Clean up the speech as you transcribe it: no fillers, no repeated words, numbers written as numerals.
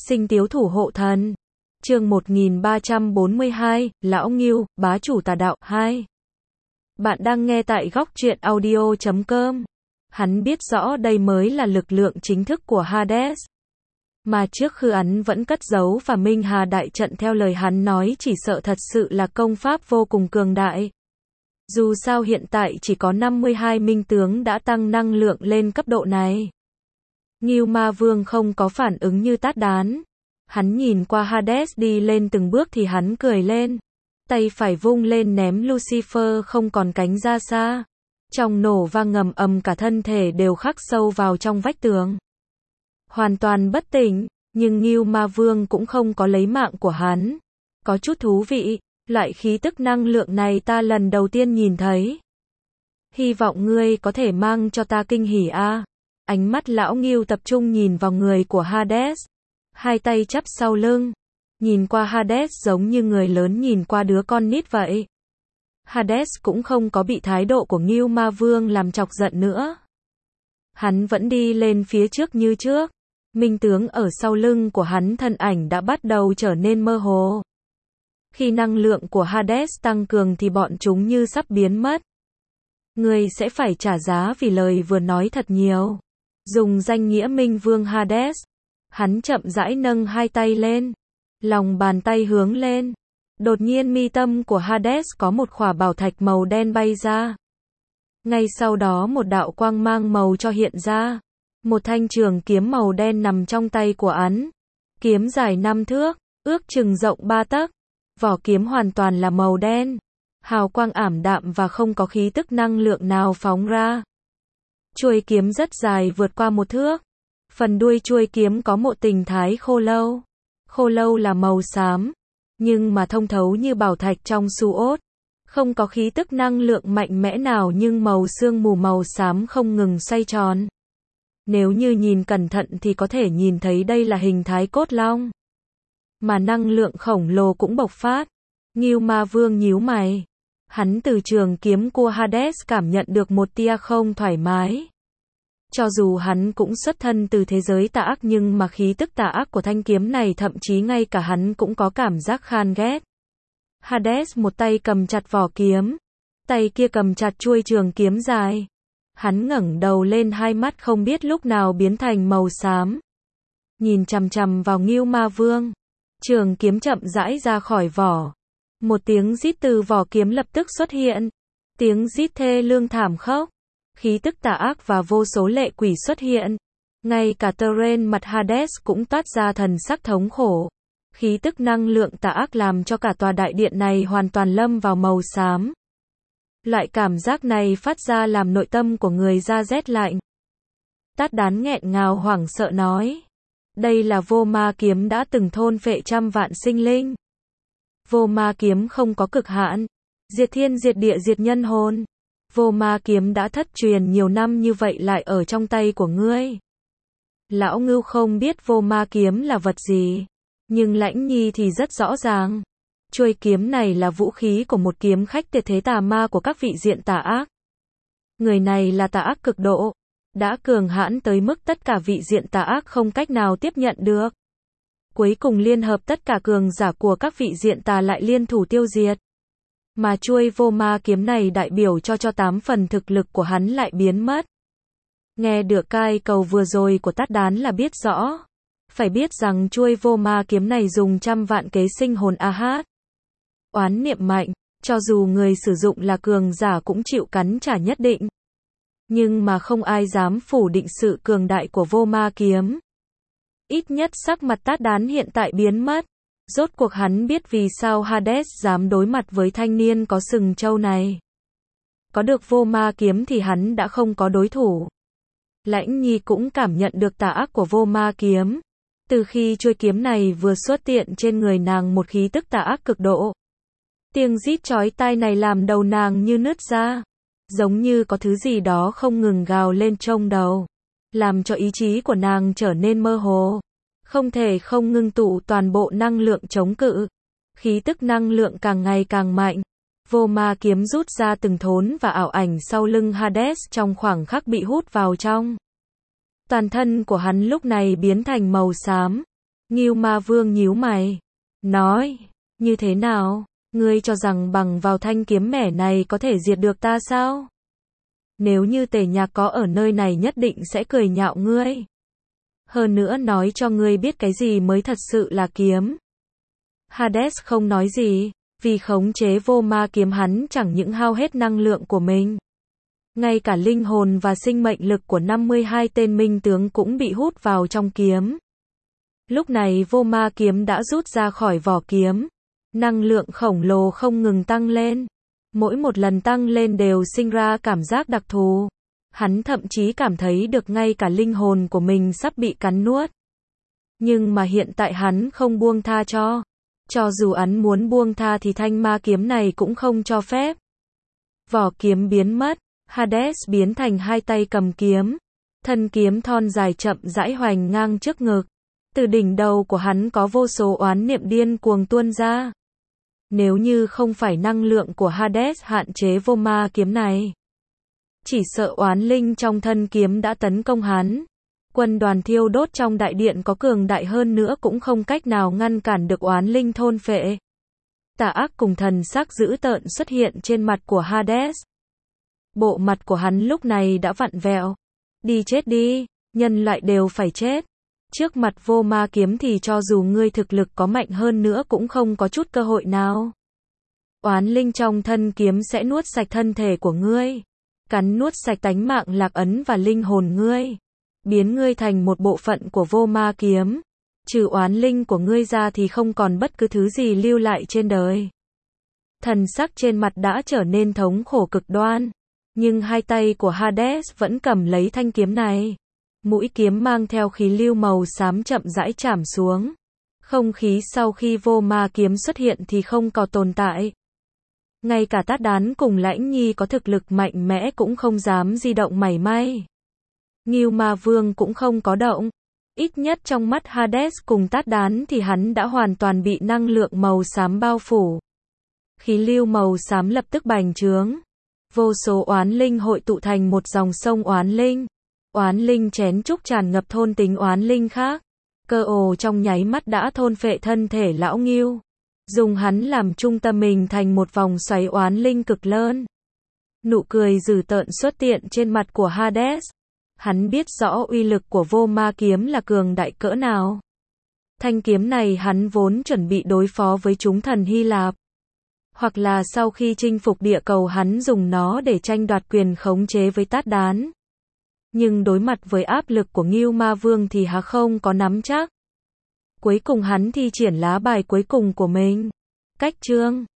Sinh tiếu thủ hộ thần. Chương 1342, Lão Ngưu, bá chủ tà đạo 2. Bạn đang nghe tại góc truyện audio.com. Hắn biết rõ đây mới là lực lượng chính thức của Hades. Mà trước khi hắn vẫn cất giấu và Minh Hà đại trận theo lời hắn nói chỉ sợ thật sự là công pháp vô cùng cường đại. Dù sao hiện tại chỉ có 52 minh tướng đã tăng năng lượng lên cấp độ này. Ngưu Ma Vương không có phản ứng như Tát Đán. Hắn nhìn qua Hades đi lên từng bước thì hắn cười lên. Tay phải vung lên ném Lucifer không còn cánh ra xa. Trong nổ vang ngầm ầm cả thân thể đều khắc sâu vào trong vách tường. Hoàn toàn bất tỉnh, nhưng Ngưu Ma Vương cũng không có lấy mạng của hắn. Có chút thú vị, loại khí tức năng lượng này ta lần đầu tiên nhìn thấy. Hy vọng ngươi có thể mang cho ta kinh hỉ a. Ánh mắt lão Ngưu tập trung nhìn vào người của Hades. Hai tay chắp sau lưng. Nhìn qua Hades giống như người lớn nhìn qua đứa con nít vậy. Hades cũng không có bị thái độ của Ngưu Ma Vương làm chọc giận nữa. Hắn vẫn đi lên phía trước như trước. Minh tướng ở sau lưng của hắn thân ảnh đã bắt đầu trở nên mơ hồ. Khi năng lượng của Hades tăng cường thì bọn chúng như sắp biến mất. Ngươi sẽ phải trả giá vì lời vừa nói thật nhiều. Dùng danh nghĩa Minh Vương Hades. Hắn chậm rãi nâng hai tay lên. Lòng bàn tay hướng lên. Đột nhiên mi tâm của Hades có một khỏa bảo thạch màu đen bay ra. Ngay sau đó một đạo quang mang màu cho hiện ra. Một thanh trường kiếm màu đen nằm trong tay của hắn. Kiếm dài 5 thước, ước chừng rộng 3 tấc. Vỏ kiếm hoàn toàn là màu đen. Hào quang ảm đạm và không có khí tức năng lượng nào phóng ra. Chuôi kiếm rất dài vượt qua 1 thước. Phần đuôi chuôi kiếm có một tình thái khô lâu. Khô lâu là màu xám, nhưng mà thông thấu như bảo thạch trong su ốt. Không có khí tức năng lượng mạnh mẽ nào nhưng màu sương mù màu xám không ngừng xoay tròn. Nếu như nhìn cẩn thận thì có thể nhìn thấy đây là hình thái cốt long. Mà năng lượng khổng lồ cũng bộc phát. Ngưu Ma Vương nhíu mày. Hắn từ trường kiếm của Hades cảm nhận được một tia không thoải mái. Cho dù hắn cũng xuất thân từ thế giới tà ác nhưng mà khí tức tà ác của thanh kiếm này thậm chí ngay cả hắn cũng có cảm giác khan ghét. Hades một tay cầm chặt vỏ kiếm. Tay kia cầm chặt chuôi trường kiếm dài. Hắn ngẩng đầu lên hai mắt không biết lúc nào biến thành màu xám. Nhìn chằm chằm vào Ngưu Ma Vương. Trường kiếm chậm rãi ra khỏi vỏ. Một tiếng rít từ vỏ kiếm lập tức xuất hiện. Tiếng rít thê lương thảm khốc. Khí tức tà ác và vô số lệ quỷ xuất hiện. Ngay cả trên mặt Hades cũng toát ra thần sắc thống khổ. Khí tức năng lượng tà ác làm cho cả tòa đại điện này hoàn toàn lâm vào màu xám. Loại cảm giác này phát ra làm nội tâm của người da rét lạnh. Tát Đán nghẹn ngào hoảng sợ nói. Đây là vô ma kiếm đã từng thôn phệ trăm vạn sinh linh. Vô ma kiếm không có cực hạn. Diệt thiên diệt địa diệt nhân hồn. Vô ma kiếm đã thất truyền nhiều năm như vậy lại ở trong tay của ngươi. Lão Ngưu không biết vô ma kiếm là vật gì. Nhưng Lãnh Nhi thì rất rõ ràng. Chuôi kiếm này là vũ khí của một kiếm khách tuyệt thế tà ma của các vị diện tà ác. Người này là tà ác cực độ. Đã cường hãn tới mức tất cả vị diện tà ác không cách nào tiếp nhận được. Cuối cùng liên hợp tất cả cường giả của các vị diện tà lại liên thủ tiêu diệt. Mà chuôi vô ma kiếm này đại biểu cho 8 phần thực lực của hắn lại biến mất. Nghe được cai cầu vừa rồi của Tát Đán là biết rõ. Phải biết rằng chuôi vô ma kiếm này dùng trăm vạn kế sinh hồn Ahad. Oán niệm mạnh, cho dù người sử dụng là cường giả cũng chịu cắn trả nhất định. Nhưng mà không ai dám phủ định sự cường đại của vô ma kiếm. Ít nhất sắc mặt Tát Đán hiện tại biến mất. Rốt cuộc hắn biết vì sao Hades dám đối mặt với thanh niên có sừng trâu này. Có được vô ma kiếm thì hắn đã không có đối thủ. Lãnh Nhi cũng cảm nhận được tà ác của vô ma kiếm. Từ khi chuôi kiếm này vừa xuất hiện trên người nàng một khí tức tà ác cực độ. Tiếng rít chói tai này làm đầu nàng như nứt ra. Giống như có thứ gì đó không ngừng gào lên trong đầu. Làm cho ý chí của nàng trở nên mơ hồ. Không thể không ngưng tụ toàn bộ năng lượng chống cự. Khí tức năng lượng càng ngày càng mạnh. Vô ma kiếm rút ra từng thốn và ảo ảnh sau lưng Hades trong khoảng khắc bị hút vào trong. Toàn thân của hắn lúc này biến thành màu xám. Ngưu Ma Vương nhíu mày, nói, như thế nào? Ngươi cho rằng bằng vào thanh kiếm mẻ này có thể diệt được ta sao? Nếu như Tề Nhạc có ở nơi này nhất định sẽ cười nhạo ngươi. Hơn nữa nói cho ngươi biết cái gì mới thật sự là kiếm. Hades không nói gì, vì khống chế vô ma kiếm hắn chẳng những hao hết năng lượng của mình. Ngay cả linh hồn và sinh mệnh lực của 52 tên minh tướng cũng bị hút vào trong kiếm. Lúc này vô ma kiếm đã rút ra khỏi vỏ kiếm. Năng lượng khổng lồ không ngừng tăng lên. Mỗi một lần tăng lên đều sinh ra cảm giác đặc thù. Hắn thậm chí cảm thấy được ngay cả linh hồn của mình sắp bị cắn nuốt. Nhưng mà hiện tại hắn không buông tha cho. Cho dù hắn muốn buông tha thì thanh ma kiếm này cũng không cho phép. Vỏ kiếm biến mất. Hades biến thành hai tay cầm kiếm. Thân kiếm thon dài chậm rãi hoành ngang trước ngực. Từ đỉnh đầu của hắn có vô số oán niệm điên cuồng tuôn ra. Nếu như không phải năng lượng của Hades hạn chế vô ma kiếm này, chỉ sợ oán linh trong thân kiếm đã tấn công hắn. Quân đoàn thiêu đốt trong đại điện có cường đại hơn nữa cũng không cách nào ngăn cản được oán linh thôn phệ. Tà ác cùng thần sắc dữ tợn xuất hiện trên mặt của Hades. Bộ mặt của hắn lúc này đã vặn vẹo. Đi chết đi, nhân loại đều phải chết. Trước mặt vô ma kiếm thì cho dù ngươi thực lực có mạnh hơn nữa cũng không có chút cơ hội nào. Oán linh trong thân kiếm sẽ nuốt sạch thân thể của ngươi. Cắn nuốt sạch tánh mạng lạc ấn và linh hồn ngươi. Biến ngươi thành một bộ phận của vô ma kiếm. Trừ oán linh của ngươi ra thì không còn bất cứ thứ gì lưu lại trên đời. Thần sắc trên mặt đã trở nên thống khổ cực đoan. Nhưng hai tay của Hades vẫn cầm lấy thanh kiếm này. Mũi kiếm mang theo khí lưu màu xám chậm rãi chạm xuống. Không khí sau khi vô ma kiếm xuất hiện thì không còn tồn tại. Ngay cả Tát Đán cùng Lãnh Nhi có thực lực mạnh mẽ cũng không dám di động mảy may. Ngưu Ma Vương cũng không có động. Ít nhất trong mắt Hades cùng Tát Đán thì hắn đã hoàn toàn bị năng lượng màu xám bao phủ. Khí lưu màu xám lập tức bành trướng. Vô số oán linh hội tụ thành một dòng sông oán linh. Oán linh chén trúc tràn ngập thôn tính oán linh khác. Cơ ồ trong nháy mắt đã thôn phệ thân thể lão Ngưu. Dùng hắn làm trung tâm mình thành một vòng xoáy oán linh cực lớn. Nụ cười dữ tợn xuất hiện trên mặt của Hades. Hắn biết rõ uy lực của vô ma kiếm là cường đại cỡ nào. Thanh kiếm này hắn vốn chuẩn bị đối phó với chúng thần Hy Lạp. Hoặc là sau khi chinh phục địa cầu hắn dùng nó để tranh đoạt quyền khống chế với Tát Đán. Nhưng đối mặt với áp lực của Ngưu Ma Vương thì hắn không có nắm chắc. Cuối cùng hắn thi triển lá bài cuối cùng của mình. Cách chương